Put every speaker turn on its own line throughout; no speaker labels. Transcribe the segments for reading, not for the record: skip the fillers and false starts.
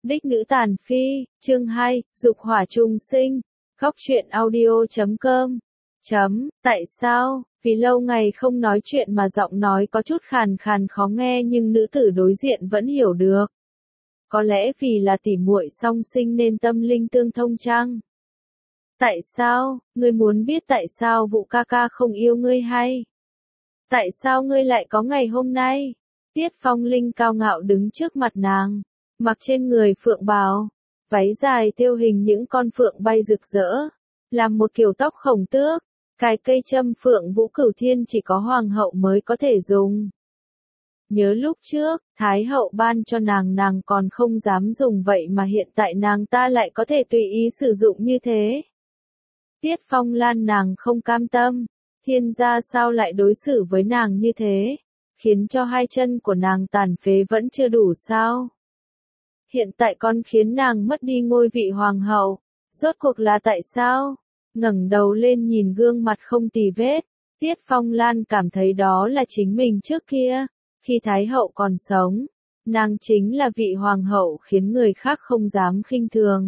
Đích nữ tàn phi, chương 2, dục hỏa trùng sinh, góc truyện audio.com. Tại sao? Vì lâu ngày không nói chuyện mà giọng nói có chút khàn khàn khó nghe nhưng nữ tử đối diện vẫn hiểu được. Có lẽ vì là tỉ muội song sinh nên tâm linh tương thông chăng? Tại sao? Ngươi muốn biết tại sao Vũ ca ca không yêu ngươi hay? Tại sao ngươi lại có ngày hôm nay? Tiết Phong Linh cao ngạo đứng trước mặt nàng, mặc trên người phượng bào, váy dài thêu hình những con phượng bay rực rỡ, làm một kiểu tóc khổng tước, cài cây châm phượng Vũ Cửu Thiên chỉ có hoàng hậu mới có thể dùng. Nhớ lúc trước, Thái hậu ban cho nàng còn không dám dùng vậy mà hiện tại nàng ta lại có thể tùy ý sử dụng như thế. Tiết Phong Lan nàng không cam tâm, thiên gia sao lại đối xử với nàng như thế, khiến cho hai chân của nàng tàn phế vẫn chưa đủ sao. Hiện tại con khiến nàng mất đi ngôi vị hoàng hậu, rốt cuộc là tại sao? Ngẩng đầu lên nhìn gương mặt không tì vết, Tiết Phong Lan cảm thấy đó là chính mình trước kia, khi Thái hậu còn sống, nàng chính là vị hoàng hậu khiến người khác không dám khinh thường.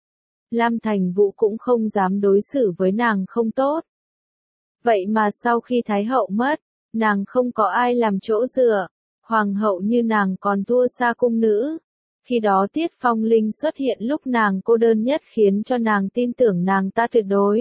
Lam Thành Vũ cũng không dám đối xử với nàng không tốt. Vậy mà sau khi Thái hậu mất, nàng không có ai làm chỗ dựa, hoàng hậu như nàng còn thua xa cung nữ. Khi đó Tiết Phong Linh xuất hiện lúc nàng cô đơn nhất khiến cho nàng tin tưởng nàng ta tuyệt đối.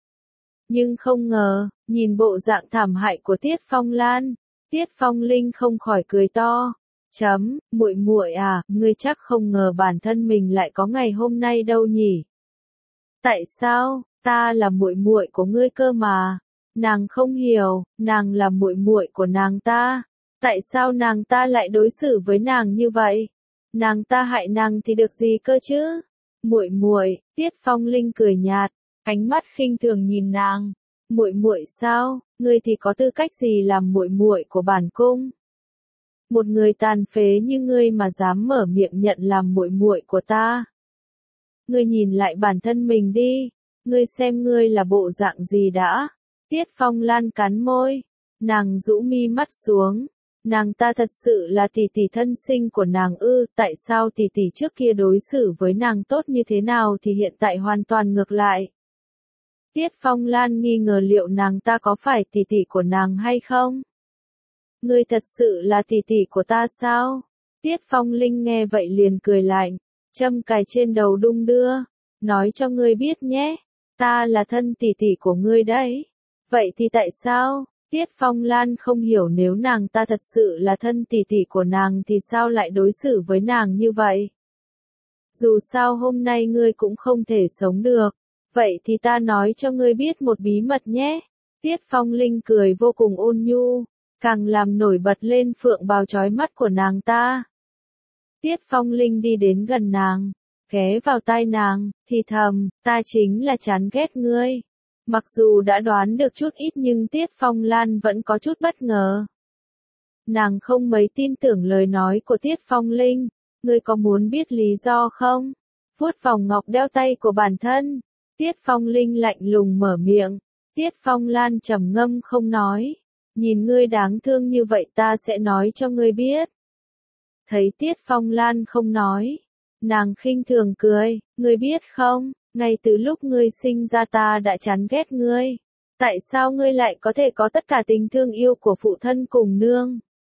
Nhưng không ngờ, nhìn bộ dạng thảm hại của Tiết Phong Lan, Tiết Phong Linh không khỏi cười to. Muội muội à, ngươi chắc không ngờ bản thân mình lại có ngày hôm nay đâu nhỉ? Tại sao? Ta là muội muội của ngươi cơ mà. Nàng không hiểu, nàng là muội muội của nàng ta. Tại sao nàng ta lại đối xử với nàng như vậy? Nàng ta hại nàng thì được gì cơ chứ? Muội muội, Tiết Phong Linh cười nhạt, ánh mắt khinh thường nhìn nàng. Muội muội sao? Ngươi thì có tư cách gì làm muội muội của bản cung? Một người tàn phế như ngươi mà dám mở miệng nhận làm muội muội của ta? Ngươi nhìn lại bản thân mình đi, ngươi xem ngươi là bộ dạng gì đã? Tiết Phong Lan cắn môi, nàng rũ mi mắt xuống. Nàng ta thật sự là tỷ tỷ thân sinh của nàng ư? Tại sao tỷ tỷ trước kia đối xử với nàng tốt như thế nào thì hiện tại hoàn toàn ngược lại? Tiết Phong Lan nghi ngờ liệu nàng ta có phải tỷ tỷ của nàng hay không? Ngươi thật sự là tỷ tỷ của ta sao? Tiết Phong Linh nghe vậy liền cười lạnh, châm cài trên đầu đung đưa, nói cho ngươi biết nhé, ta là thân tỷ tỷ của ngươi đấy. Vậy thì tại sao? Tiết Phong Lan không hiểu nếu nàng ta thật sự là thân tỷ tỷ của nàng thì sao lại đối xử với nàng như vậy? Dù sao hôm nay ngươi cũng không thể sống được, vậy thì ta nói cho ngươi biết một bí mật nhé. Tiết Phong Linh cười vô cùng ôn nhu, càng làm nổi bật lên phượng bào chói mắt của nàng ta. Tiết Phong Linh đi đến gần nàng, ghé vào tai nàng, thì thầm, ta chính là chán ghét ngươi. Mặc dù đã đoán được chút ít nhưng Tiết Phong Lan vẫn có chút bất ngờ. Nàng không mấy tin tưởng lời nói của Tiết Phong Linh, ngươi có muốn biết lý do không? Vuốt vòng ngọc đeo tay của bản thân, Tiết Phong Linh lạnh lùng mở miệng, Tiết Phong Lan trầm ngâm không nói, nhìn ngươi đáng thương như vậy ta sẽ nói cho ngươi biết. Thấy Tiết Phong Lan không nói, nàng khinh thường cười, ngươi biết không? Ngay từ lúc ngươi sinh ra ta đã chán ghét ngươi. Tại sao ngươi lại có thể có tất cả tình thương yêu của phụ thân cùng nương?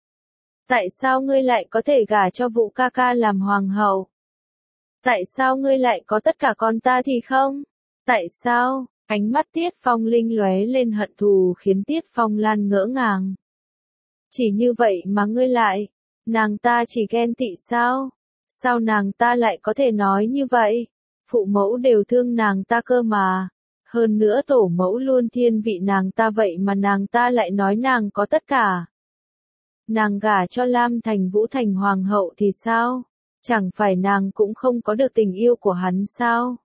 Tại sao ngươi lại có thể gả cho Vũ ca ca làm hoàng hậu? Tại sao ngươi lại có tất cả con ta thì không? Tại sao? Ánh mắt Tiết Phong Linh lóe lên hận thù khiến Tiết Phong Lan ngỡ ngàng. Chỉ như vậy mà ngươi lại, nàng ta chỉ ghen tị sao? Sao nàng ta lại có thể nói như vậy? Phụ mẫu đều thương nàng ta cơ mà. Hơn nữa tổ mẫu luôn thiên vị nàng ta vậy mà nàng ta lại nói nàng có tất cả. Nàng gả cho Lam Thành Vũ thành hoàng hậu thì sao? Chẳng phải nàng cũng không có được tình yêu của hắn sao?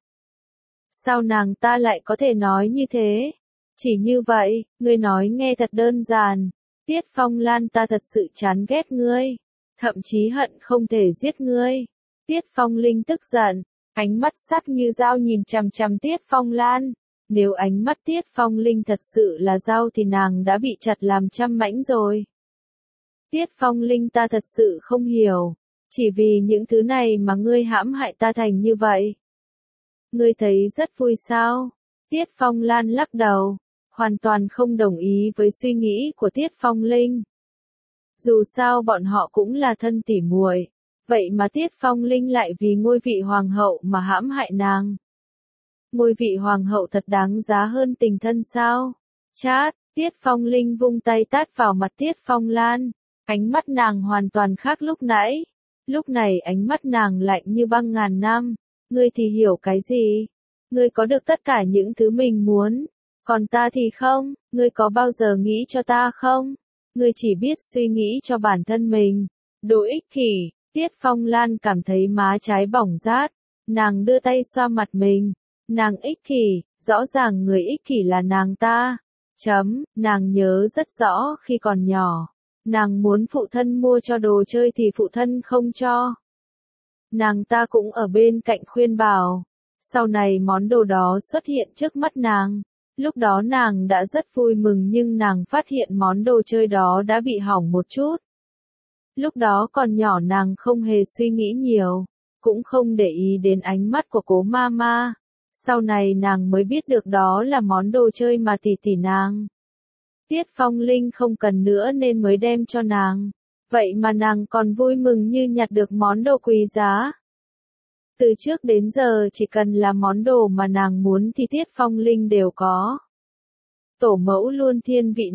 Sao nàng ta lại có thể nói như thế? Chỉ như vậy, ngươi nói nghe thật đơn giản. Tiết Phong Lan ta thật sự chán ghét ngươi. Thậm chí hận không thể giết ngươi. Tiết Phong Linh tức giận. Ánh mắt sắc như dao nhìn chằm chằm Tiết Phong Lan. Nếu ánh mắt Tiết Phong Linh thật sự là dao thì nàng đã bị chặt làm trăm mảnh rồi. Tiết Phong Linh ta thật sự không hiểu. Chỉ vì những thứ này mà ngươi hãm hại ta thành như vậy. Ngươi thấy rất vui sao? Tiết Phong Lan lắc đầu, hoàn toàn không đồng ý với suy nghĩ của Tiết Phong Linh. Dù sao bọn họ cũng là thân tỉ muội, vậy mà Tiết Phong Linh lại vì ngôi vị hoàng hậu mà hãm hại nàng. Ngôi vị hoàng hậu thật đáng giá hơn tình thân sao? Chát, Tiết Phong Linh vung tay tát vào mặt Tiết Phong Lan, ánh mắt nàng hoàn toàn khác lúc nãy. Lúc này ánh mắt nàng lạnh như băng ngàn năm. Ngươi thì hiểu cái gì? Ngươi có được tất cả những thứ mình muốn, còn ta thì không, ngươi có bao giờ nghĩ cho ta không? Ngươi chỉ biết suy nghĩ cho bản thân mình. Đồ ích kỷ. Tiết Phong Lan cảm thấy má trái bỏng rát, nàng đưa tay xoa mặt mình. Nàng ích kỷ, rõ ràng người ích kỷ là nàng ta. Nàng nhớ rất rõ khi còn nhỏ, nàng muốn phụ thân mua cho đồ chơi thì phụ thân không cho. Nàng ta cũng ở bên cạnh khuyên bảo. Sau này món đồ đó xuất hiện trước mắt nàng. Lúc đó nàng đã rất vui mừng nhưng nàng phát hiện món đồ chơi đó đã bị hỏng một chút. Lúc đó còn nhỏ nàng không hề suy nghĩ nhiều, cũng không để ý đến ánh mắt của cố mama. Sau này nàng mới biết được đó là món đồ chơi mà tỷ tỷ nàng, Tiết Phong Linh không cần nữa nên mới đem cho nàng. Vậy mà nàng còn vui mừng như nhặt được món đồ quý giá. Từ trước đến giờ chỉ cần là món đồ mà nàng muốn thì Tiết Phong Linh đều có. Tổ mẫu luôn thiên vị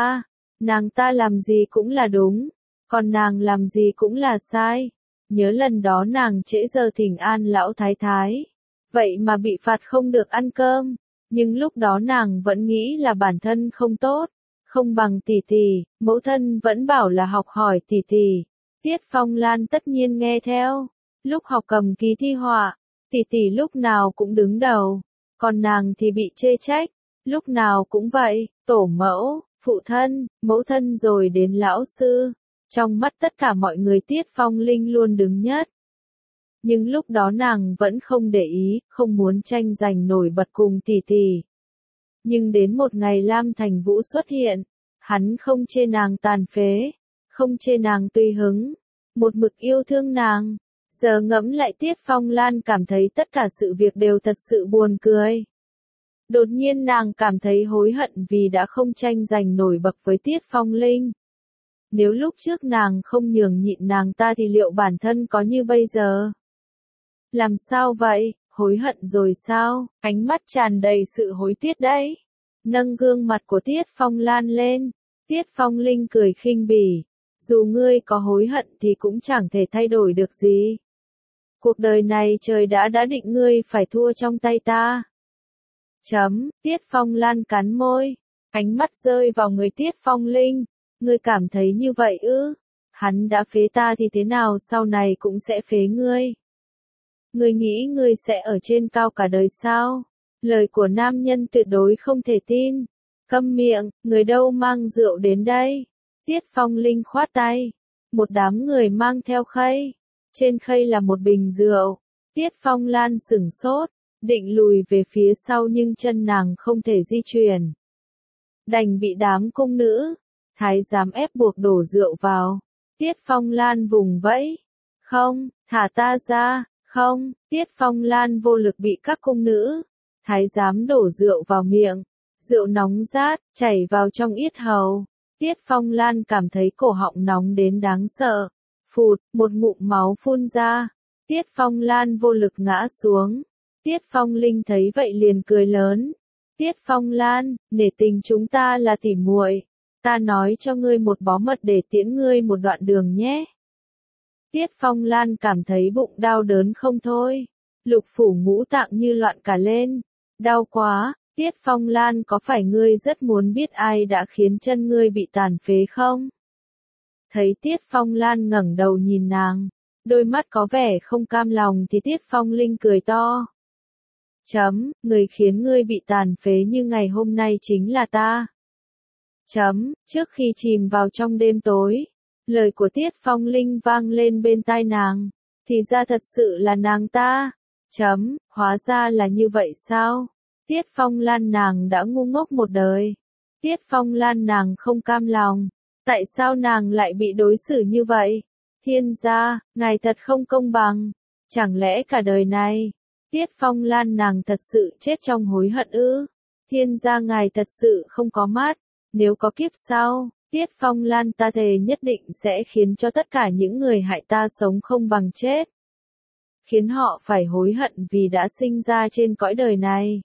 nàng ta làm gì cũng là đúng, còn nàng làm gì cũng là sai. Nhớ lần đó nàng trễ giờ thỉnh an lão thái thái, vậy mà bị phạt không được ăn cơm, nhưng lúc đó nàng vẫn nghĩ là bản thân không tốt, không bằng tỷ tỷ, mẫu thân vẫn bảo là học hỏi tỷ tỷ. Tiết Phong Lan tất nhiên nghe theo. Lúc học cầm ký thi họa, tỷ tỷ lúc nào cũng đứng đầu, còn nàng thì bị chê trách, lúc nào cũng vậy, tổ mẫu, phụ thân, mẫu thân rồi đến lão sư. Trong mắt tất cả mọi người Tiết Phong Linh luôn đứng nhất. Nhưng lúc đó nàng vẫn không để ý, không muốn tranh giành nổi bật cùng tỷ tỷ. Nhưng đến một ngày Lam Thành Vũ xuất hiện, hắn không chê nàng tàn phế, không chê nàng tùy hứng, một mực yêu thương nàng. Giờ ngẫm lại Tiết Phong Lan cảm thấy tất cả sự việc đều thật sự buồn cười. Đột nhiên nàng cảm thấy hối hận vì đã không tranh giành nổi bật với Tiết Phong Linh. Nếu lúc trước nàng không nhường nhịn nàng ta thì liệu bản thân có như bây giờ? Làm sao vậy, hối hận rồi sao? Ánh mắt tràn đầy sự hối tiếc đấy. Nâng gương mặt của Tiết Phong Lan lên. Tiết Phong Linh cười khinh bỉ. Dù ngươi có hối hận thì cũng chẳng thể thay đổi được gì. Cuộc đời này trời đã định ngươi phải thua trong tay ta. Tiết Phong Lan cắn môi. Ánh mắt rơi vào người Tiết Phong Linh. Ngươi cảm thấy như vậy ư? Hắn đã phế ta thì thế nào sau này cũng sẽ phế ngươi. Ngươi nghĩ ngươi sẽ ở trên cao cả đời sao? Lời của nam nhân tuyệt đối không thể tin. Câm miệng, người đâu mang rượu đến đây? Tiết Phong Linh khoát tay. Một đám người mang theo khay. Trên khay là một bình rượu. Tiết Phong Lan sửng sốt, định lùi về phía sau nhưng chân nàng không thể di chuyển. Đành bị đám cung nữ, thái giám ép buộc đổ rượu vào. Tiết Phong Lan vùng vẫy. Không, thả ta ra, không. Tiết Phong Lan vô lực bị các cung nữ, thái giám đổ rượu vào miệng. Rượu nóng rát, chảy vào trong yết hầu. Tiết Phong Lan cảm thấy cổ họng nóng đến đáng sợ. Phụt, một ngụm máu phun ra. Tiết Phong Lan vô lực ngã xuống. Tiết Phong Linh thấy vậy liền cười lớn. Tiết Phong Lan, nể tình chúng ta là tỉ muội, ta nói cho ngươi một bó mật để tiễn ngươi một đoạn đường nhé. Tiết Phong Lan cảm thấy bụng đau đớn không thôi. Lục phủ ngũ tạng như loạn cả lên. Đau quá. Tiết Phong Lan, có phải ngươi rất muốn biết ai đã khiến chân ngươi bị tàn phế không? Thấy Tiết Phong Lan ngẩng đầu nhìn nàng, đôi mắt có vẻ không cam lòng thì Tiết Phong Linh cười to. Người khiến ngươi bị tàn phế như ngày hôm nay chính là ta. Trước khi chìm vào trong đêm tối, lời của Tiết Phong Linh vang lên bên tai nàng, thì ra thật sự là nàng ta. Hóa ra là như vậy sao? Tiết Phong Lan, nàng đã ngu ngốc một đời. Tiết Phong Lan, nàng không cam lòng. Tại sao nàng lại bị đối xử như vậy? Thiên gia, ngài thật không công bằng. Chẳng lẽ cả đời này, Tiết Phong Lan nàng thật sự chết trong hối hận ư? Thiên gia ngài thật sự không có mắt. Nếu có kiếp sau, Tiết Phong Lan ta thề nhất định sẽ khiến cho tất cả những người hại ta sống không bằng chết. Khiến họ phải hối hận vì đã sinh ra trên cõi đời này.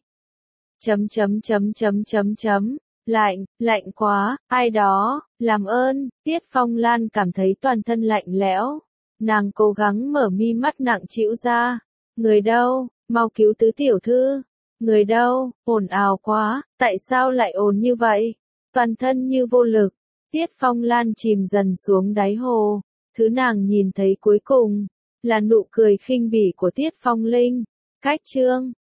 Lạnh, lạnh quá, ai đó, làm ơn, Tiết Phong Lan cảm thấy toàn thân lạnh lẽo. Nàng cố gắng mở mi mắt nặng trĩu ra. Người đâu, mau cứu tứ tiểu thư. Người đâu, ồn ào quá, tại sao lại ồn như vậy? Toàn thân như vô lực. Tiết Phong Lan chìm dần xuống đáy hồ. Thứ nàng nhìn thấy cuối cùng là nụ cười khinh bỉ của Tiết Phong Linh. Cách chương